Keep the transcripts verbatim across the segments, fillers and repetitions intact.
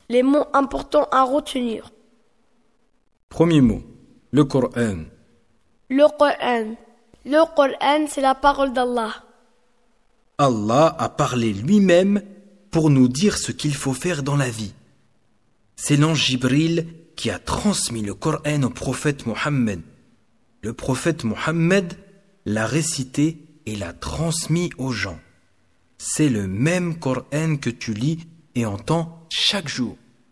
Les mots importants à retenir. Premier mot, le Coran. Le Coran. Le Coran, c'est la parole d'Allah. Allah a parlé lui-même pour nous dire ce qu'il faut faire dans la vie. C'est l'ange Jibril qui a transmis le Coran au prophète Mohammed. Le prophète Mohammed l'a récité et l'a transmis aux gens. C'est le même Coran que tu lis et entends chaque jour.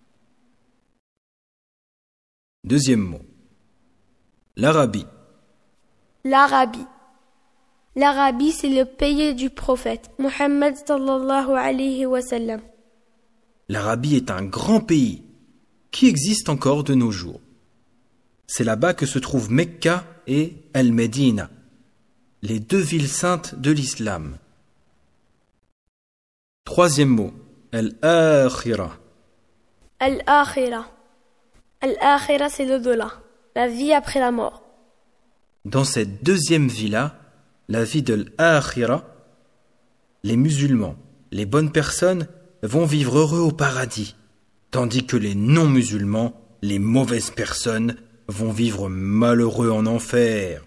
Deuxième mot, l'Arabie. L'Arabie. L'Arabie, c'est le pays du prophète Mohammed sallallahu alayhi wa sallam. L'Arabie est un grand pays qui existe encore de nos jours. C'est là-bas que se trouvent Mecca et Al-Médina, les deux villes saintes de l'islam. Troisième mot, Al-Akhira. Al-Akhira. Al-Akhira, c'est l'au-delà, la vie après la mort. Dans cette deuxième vie-là, la vie de l'Akhira, les musulmans, les bonnes personnes vont vivre heureux au paradis, tandis que les non-musulmans, les mauvaises personnes, vont vivre malheureux en enfer.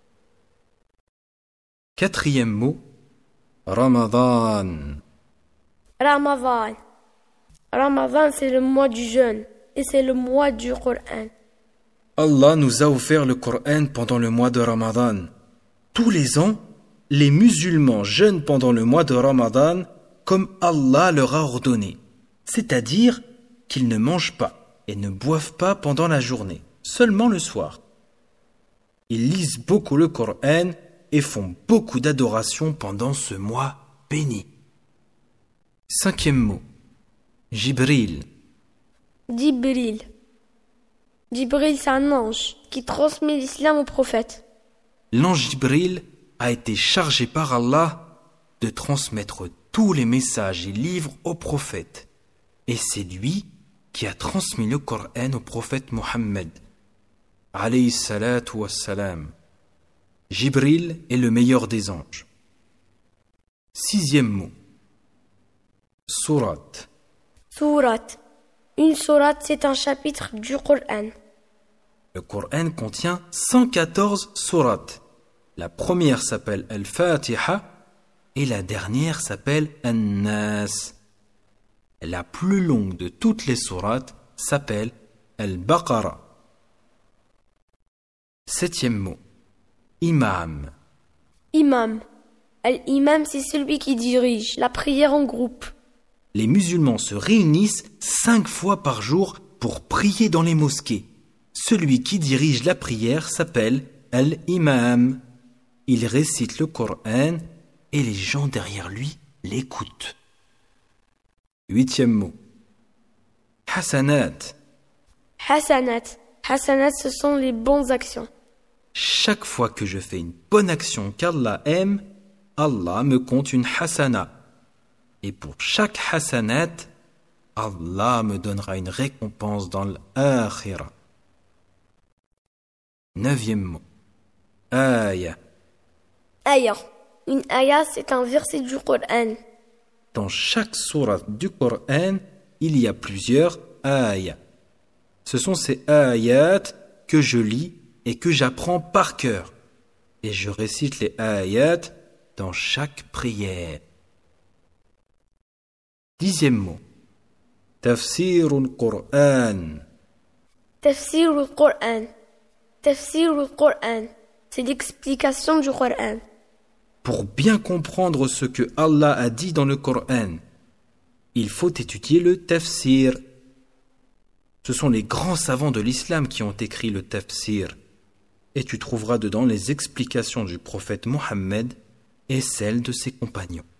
Quatrième mot, Ramadan. Ramadan. Ramadan, c'est le mois du jeûne et c'est le mois du Coran. Allah nous a offert le Coran pendant le mois de Ramadan. Tous les ans, les musulmans jeûnent pendant le mois de Ramadan comme Allah leur a ordonné. C'est-à-dire qu'ils ne mangent pas et ne boivent pas pendant la journée, seulement le soir. Ils lisent beaucoup le Coran et font beaucoup d'adoration pendant ce mois béni. Cinquième mot, Jibril. Jibril. Jibril, c'est un ange qui transmet l'islam au prophète. L'ange Jibril a été chargé par Allah de transmettre tous les messages et livres au prophète. Et c'est lui qui a transmis le Coran au prophète Mohammed. Alayhi salatu wassalam. Jibril est le meilleur des anges. Sixième mot. Sourate. Sourate. Une sourate, c'est un chapitre du Coran. Le Coran contient cent quatorze sourates. La première s'appelle Al-Fatiha et la dernière s'appelle An-Nas. La plus longue de toutes les sourates s'appelle Al-Baqarah. Septième mot. Imam. Imam. Al-Imam, c'est celui qui dirige la prière en groupe. Les musulmans se réunissent cinq fois par jour pour prier dans les mosquées. Celui qui dirige la prière s'appelle Al-Imam. Il récite le Coran et les gens derrière lui l'écoutent. Huitième mot. Hasanat. Hasanat. Hasanat, ce sont les bonnes actions. Chaque fois que je fais une bonne action qu'Allah aime, Allah me compte une hasana. Et pour chaque hasanat, Allah me donnera une récompense dans l'akhira. Neuvième mot. Aya. Aya. Une aya, c'est un verset du Coran. Dans chaque sourate du Coran, il y a plusieurs ayats. Ce sont ces ayats que je lis et que j'apprends par cœur. Et je récite les ayats dans chaque prière. Dixième mot. Tafsir al-Qur'an. Tafsir al-Qur'an. Tafsir al-Qur'an. C'est l'explication du Coran. Pour bien comprendre ce que Allah a dit dans le Coran, il faut étudier le tafsir. Ce sont les grands savants de l'islam qui ont écrit le tafsir. Et tu trouveras dedans les explications du prophète Mohammed et celles de ses compagnons.